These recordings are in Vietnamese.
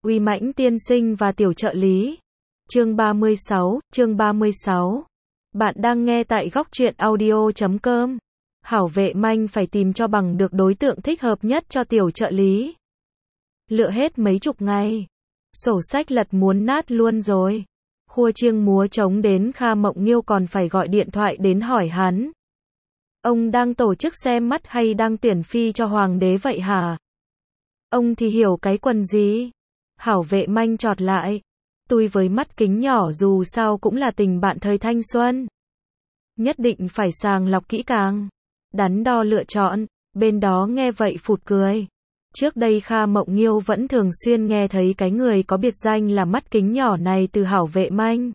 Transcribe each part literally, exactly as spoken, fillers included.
Uy Mãnh tiên sinh và tiểu trợ lý. Chương ba mươi sáu, chương ba mươi sáu. Bạn đang nghe tại góc truyện audio chấm com. Hảo vệ manh phải tìm cho bằng được đối tượng thích hợp nhất cho tiểu trợ lý. Lựa hết mấy chục ngày. Sổ sách lật muốn nát luôn rồi. Khua chiêng múa trống đến Kha Mộng Nghiêu còn phải gọi điện thoại đến hỏi hắn. Ông đang tổ chức xem mắt hay đang tuyển phi cho hoàng đế vậy hả? Ông thì hiểu cái quần gì? Hảo vệ manh chọt lại. Tôi với mắt kính nhỏ dù sao cũng là tình bạn thời thanh xuân. Nhất định phải sàng lọc kỹ càng. Đắn đo lựa chọn. Bên đó nghe vậy phụt cười. Trước đây Kha Mộng Nghiêu vẫn thường xuyên nghe thấy cái người có biệt danh là mắt kính nhỏ này từ hảo vệ manh.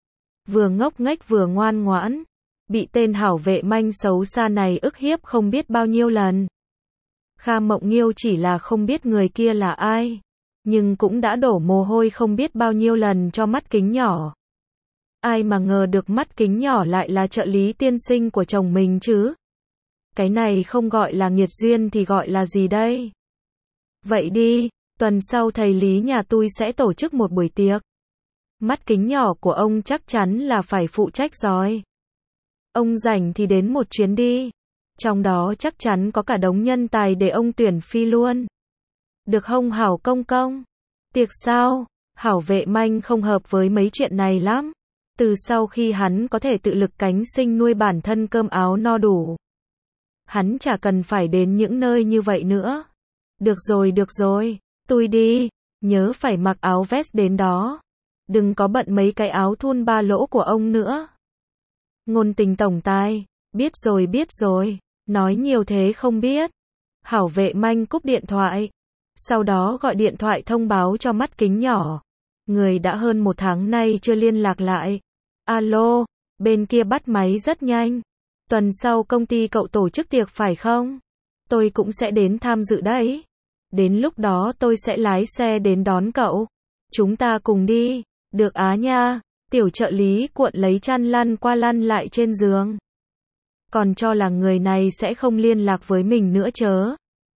Vừa ngốc nghếch vừa ngoan ngoãn. Bị tên hảo vệ manh xấu xa này ức hiếp không biết bao nhiêu lần. Kha Mộng Nghiêu chỉ là không biết người kia là ai. Nhưng cũng đã đổ mồ hôi không biết bao nhiêu lần cho mắt kính nhỏ. Ai mà ngờ được mắt kính nhỏ lại là trợ lý tiên sinh của chồng mình chứ. Cái này không gọi là nghiệt duyên thì gọi là gì đây? Vậy đi, tuần sau thầy Lý nhà tôi sẽ tổ chức một buổi tiệc. Mắt kính nhỏ của ông chắc chắn là phải phụ trách rồi. Ông rảnh thì đến một chuyến đi. Trong đó chắc chắn có cả đống nhân tài để ông tuyển phi luôn. Được không Hảo công công? Tiệc sao? Hảo vệ manh không hợp với mấy chuyện này lắm. Từ sau khi hắn có thể tự lực cánh sinh nuôi bản thân cơm áo no đủ. Hắn chả cần phải đến những nơi như vậy nữa. Được rồi được rồi, tôi đi. Nhớ phải mặc áo vest đến đó. Đừng có bận mấy cái áo thun ba lỗ của ông nữa. Ngôn tình tổng tài. Biết rồi biết rồi. Nói nhiều thế không biết. Hảo vệ manh cúp điện thoại. Sau đó gọi điện thoại thông báo cho mắt kính nhỏ. Người đã hơn một tháng nay chưa liên lạc lại. Alo, bên kia bắt máy rất nhanh. Tuần sau công ty cậu tổ chức tiệc phải không? Tôi cũng sẽ đến tham dự đấy. Đến lúc đó tôi sẽ lái xe đến đón cậu. Chúng ta cùng đi. Được á nha. Tiểu trợ lý cuộn lấy chăn lăn qua lăn lại trên giường. Còn cho là người này sẽ không liên lạc với mình nữa chớ.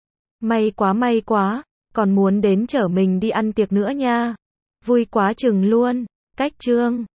May quá may quá. Còn muốn đến chở mình đi ăn tiệc nữa nha. Vui quá chừng luôn. Cách chương.